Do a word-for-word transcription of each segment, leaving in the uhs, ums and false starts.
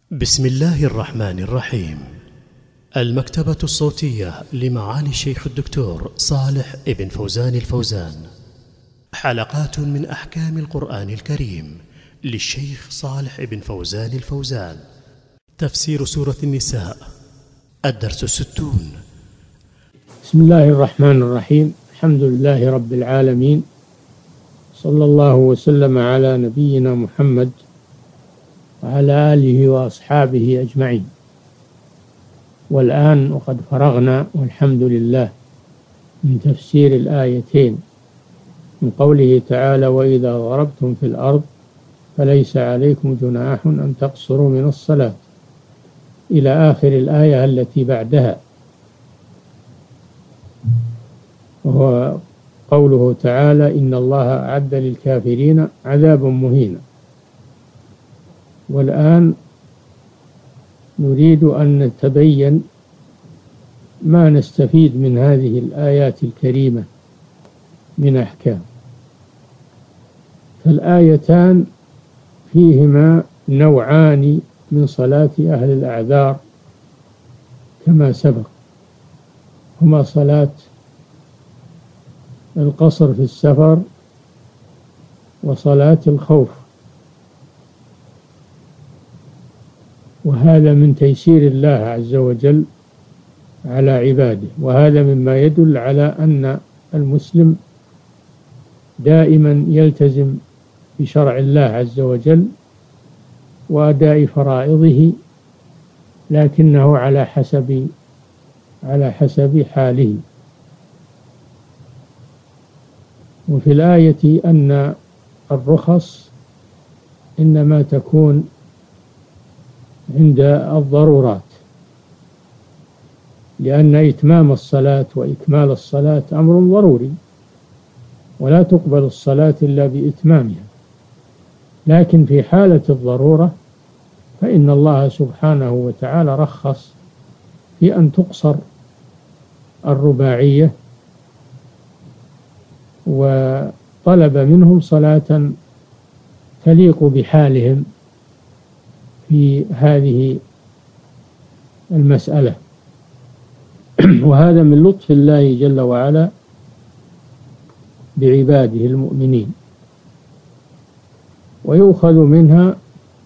بسم الله الرحمن الرحيم. المكتبة الصوتية لمعالي الشيخ الدكتور صالح ابن فوزان الفوزان، حلقات من أحكام القرآن الكريم للشيخ صالح ابن فوزان الفوزان. تفسير سورة النساء، الدرس الستون. بسم الله الرحمن الرحيم. الحمد لله رب العالمين، صلى الله وسلم على نبينا محمد وعلى آله وأصحابه أجمعين. والآن وقد فرغنا والحمد لله من تفسير الآيتين من قوله تعالى: وإذا ضربتم في الأرض فليس عليكم جناح أن تقصروا من الصلاة، إلى آخر الآية التي بعدها، وهو قوله تعالى: إن الله أعد للكافرين عذابا مهينا. والآن نريد أن نتبين ما نستفيد من هذه الآيات الكريمة من أحكام. فالآيتان فيهما نوعان من صلاة أهل الأعذار كما سبق، هما صلاة القصر في السفر وصلاة الخوف، وهذا من تيسير الله عز وجل على عباده، وهذا مما يدل على أن المسلم دائما يلتزم بشرع الله عز وجل وأداء فرائضه، لكنه على حسب على حسب حاله. وفي الآية أن الرخص إنما تكون عند الضرورات، لأن إتمام الصلاة وإكمال الصلاة أمر ضروري، ولا تقبل الصلاة إلا بإتمامها. لكن في حالة الضرورة فإن الله سبحانه وتعالى رخص في أن تقصر الرباعية، وطلب منهم صلاة تليق بحالهم في هذه المسألة. وهذا من لطف الله جل وعلا بعباده المؤمنين. ويؤخذ منها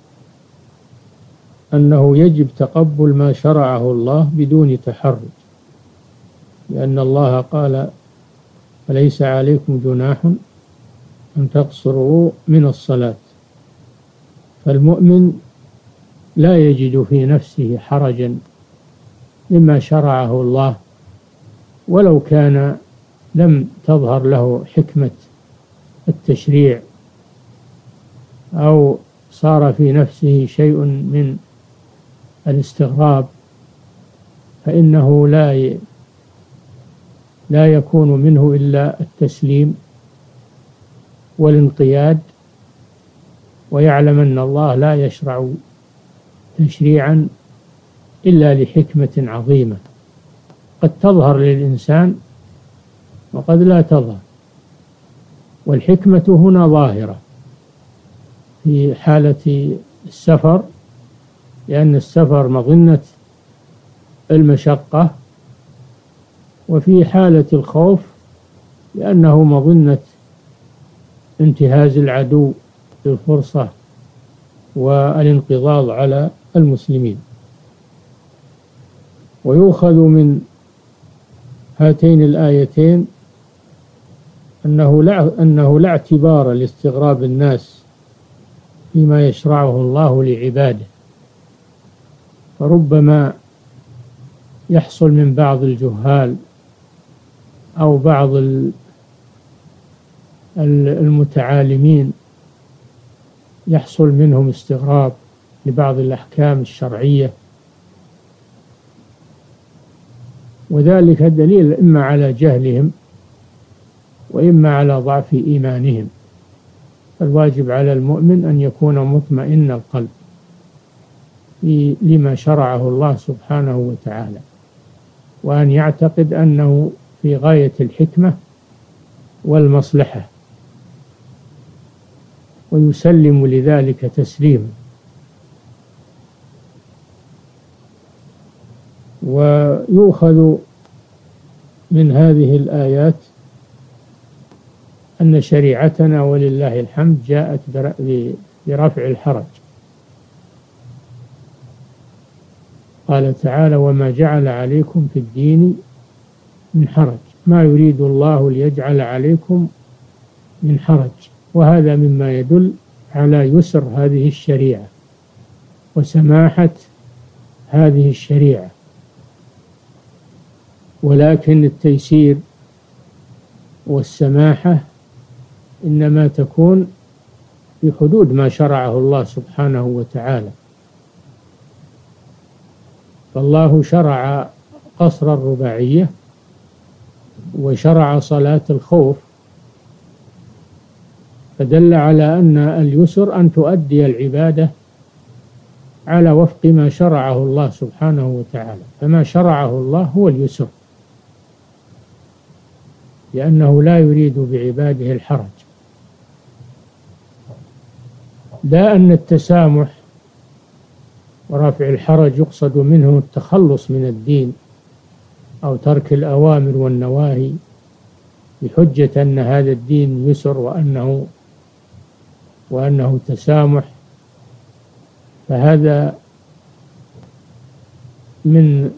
أنه يجب تقبل ما شرعه الله بدون تحرج، لأن الله قال: فليس عليكم جناح أن تقصروا من الصلاة. فالمؤمن لا يجد في نفسه حرجا مما شرعه الله، ولو كان لم تظهر له حكمة التشريع، أو صار في نفسه شيء من الاستغراب، فإنه لا لا يكون منه إلا التسليم والانقياد، ويعلم أن الله لا يشرع تشريعا إلا لحكمة عظيمة قد تظهر للإنسان وقد لا تظهر. والحكمة هنا ظاهرة في حالة السفر، لأن السفر مظنة المشقة، وفي حالة الخوف لأنه مظنة انتهاز العدو بالفرصة والانقضاض على المسلمين. ويؤخذ من هاتين الآيتين أنه لا, أنه لا اعتبار لاستغراب الناس فيما يشرعه الله لعباده، فربما يحصل من بعض الجهال أو بعض المتعالمين يحصل منهم استغراب لبعض الأحكام الشرعية، وذلك دليل إما على جهلهم وإما على ضعف إيمانهم. فالواجب على المؤمن أن يكون مطمئن القلب لما شرعه الله سبحانه وتعالى، وأن يعتقد أنه في غاية الحكمة والمصلحة، ويسلم لذلك تسليما. ويؤخذ من هذه الآيات أن شريعتنا ولله الحمد جاءت برفع الحرج. قال تعالى: وما جعل عليكم في الدين من حرج، ما يريد الله ليجعل عليكم من حرج. وهذا مما يدل على يسر هذه الشريعة وسماحة هذه الشريعة. ولكن التيسير والسماحة إنما تكون بحدود ما شرعه الله سبحانه وتعالى. فالله شرع قصر الرباعية وشرع صلاة الخوف، فدل على أن اليسر أن تؤدي العبادة على وفق ما شرعه الله سبحانه وتعالى. فما شرعه الله هو اليسر، لأنه لا يريد بعباده الحرج. لا أن التسامح ورفع الحرج يقصد منه التخلص من الدين أو ترك الأوامر والنواهي بحجة أن هذا الدين يسر وأنه وأنه تسامح، فهذا من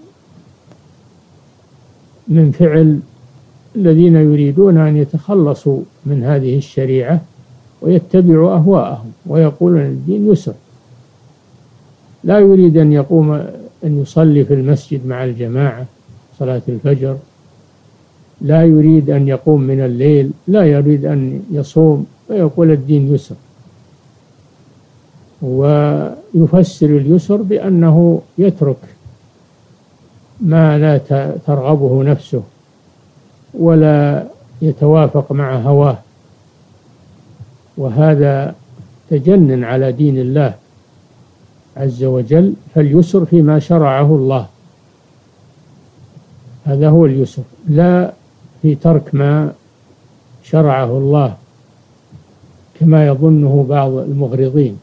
من فعل الذين يريدون أن يتخلصوا من هذه الشريعة ويتبعوا أهواءهم ويقولون الدين يسر. لا يريد أن يقوم أن يصلي في المسجد مع الجماعة صلاة الفجر، لا يريد أن يقوم من الليل، لا يريد أن يصوم، ويقول الدين يسر. ويفسر اليسر بأنه يترك ما لا ترغبه نفسه ولا يتوافق مع هواه، وهذا تجنن على دين الله عز وجل. فاليسر فيما شرعه الله، هذا هو اليسر، لا في ترك ما شرعه الله كما يظنه بعض المغرضين.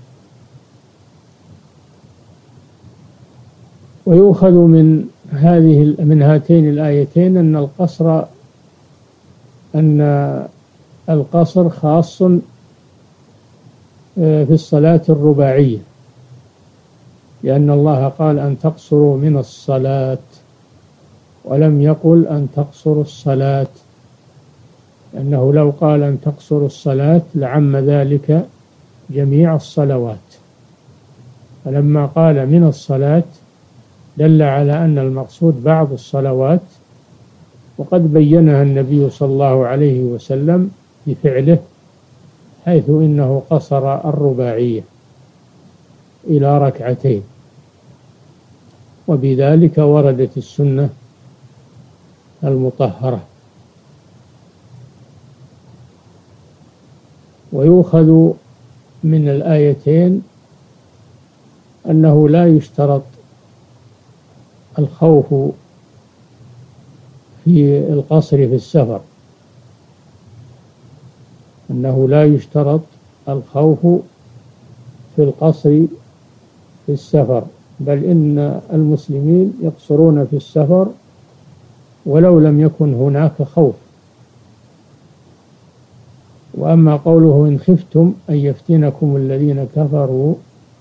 ويؤخذ من هذه من هاتين الآيتين أن القصر أن القصر خاص في الصلاة الرباعية، لأن الله قال أن تقصروا من الصلاة ولم يقل أن تقصروا الصلاة، لأنه لو قال أن تقصروا الصلاة لعم ذلك جميع الصلوات، فلما قال من الصلاة دل على أن المقصود بعض الصلوات، وقد بينها النبي صلى الله عليه وسلم بفعله، حيث إنه قصر الرباعية إلى ركعتين، وبذلك وردت السنة المطهرة. ويؤخذ من الآيتين أنه لا يشترط الخوف في القصر في السفر، أنه لا يشترط الخوف في القصر في السفر، بل إن المسلمين يقصرون في السفر ولو لم يكن هناك خوف. وأما قوله إن خفتم أن يفتنكم الذين كفروا،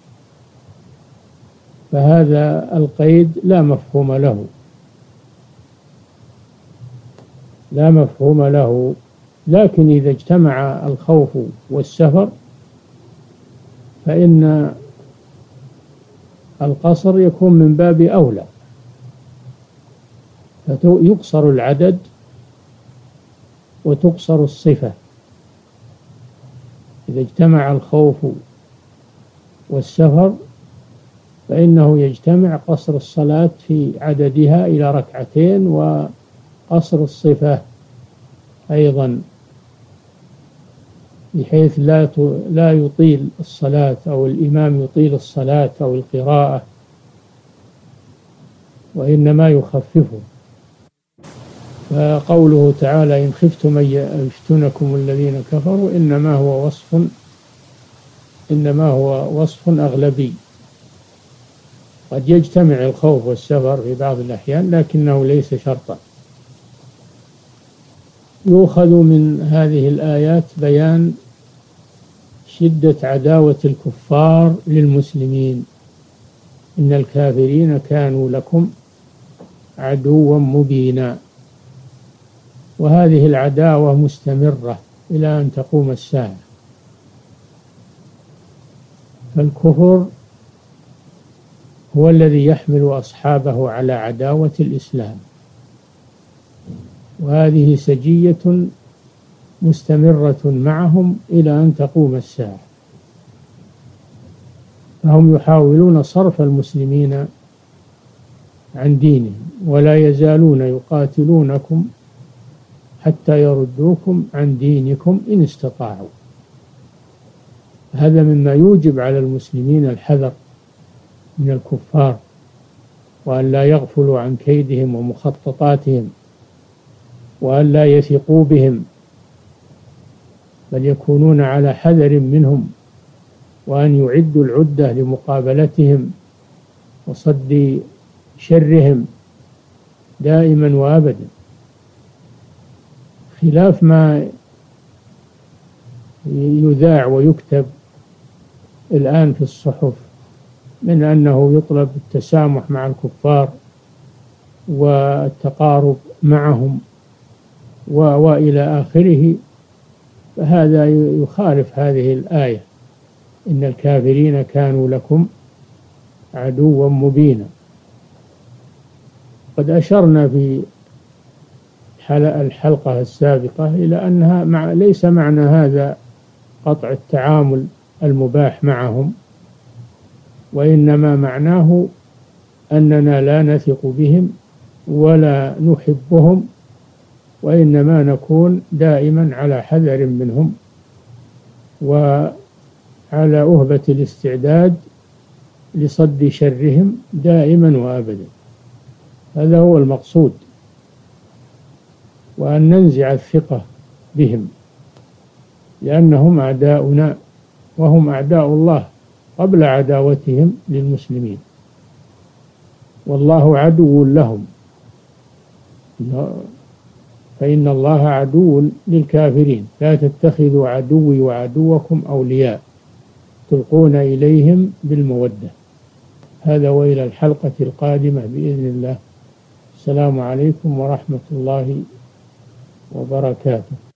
فهذا القيد لا مفهوم له، لا مفهوم له. لكن إذا اجتمع الخوف والسفر فإن القصر يكون من باب أولى، فيقصر العدد وتقصر الصفة. إذا اجتمع الخوف والسفر فإنه يجتمع قصر الصلاة في عددها إلى ركعتين، وقصر الصفة أيضا، بحيث لا لا يطيل الصلاة أو الإمام يطيل الصلاة أو القراءة، وإنما يخففه. فقوله تعالى إن خفتم أن يفتنكم الذين كفروا إنما هو وصف إنما هو وصف أغلبي، قد يجتمع الخوف والسفر في بعض الأحيان لكنه ليس شرطا. يؤخذ من هذه الآيات بيان شدة عداوة الكفار للمسلمين. إن الكافرين كانوا لكم عدوا مبينا، وهذه العداوة مستمرة إلى أن تقوم الساعة. فالكفر هو الذي يحمل أصحابه على عداوة الإسلام، وهذه سجية مستمرة معهم إلى أن تقوم الساعة. فهم يحاولون صرف المسلمين عن دينهم، ولا يزالون يقاتلونكم حتى يردوكم عن دينكم إن استطاعوا. هذا مما يوجب على المسلمين الحذر من الكفار، وأن لا يغفلوا عن كيدهم ومخططاتهم، وأن لا يثقوا بهم، بل يكونون على حذر منهم، وأن يعدوا العدة لمقابلتهم وصد شرهم دائما وأبدا، خلاف ما يذاع ويكتب الآن في الصحف من أنه يطلب التسامح مع الكفار والتقارب معهم وإلى آخره. فهذا يخالف هذه الآية: إن الكافرين كانوا لكم عدوا مبينا. قد أشرنا في الحلقة السابقة إلى أنها مع ليس معنى هذا قطع التعامل المباح معهم، وإنما معناه أننا لا نثق بهم ولا نحبهم، وإنما نكون دائما على حذر منهم وعلى أهبة الاستعداد لصد شرهم دائما وأبدا. هذا هو المقصود، وأن ننزع الثقة بهم، لأنهم أعداؤنا وهم أعداء الله قبل عداوتهم للمسلمين، والله عدو لهم، فإن الله عدو للكافرين. لا تتخذوا عدوي وعدوكم أولياء تلقون إليهم بالمودة. هذا وإلى الحلقة القادمة بإذن الله. السلام عليكم ورحمة الله وبركاته.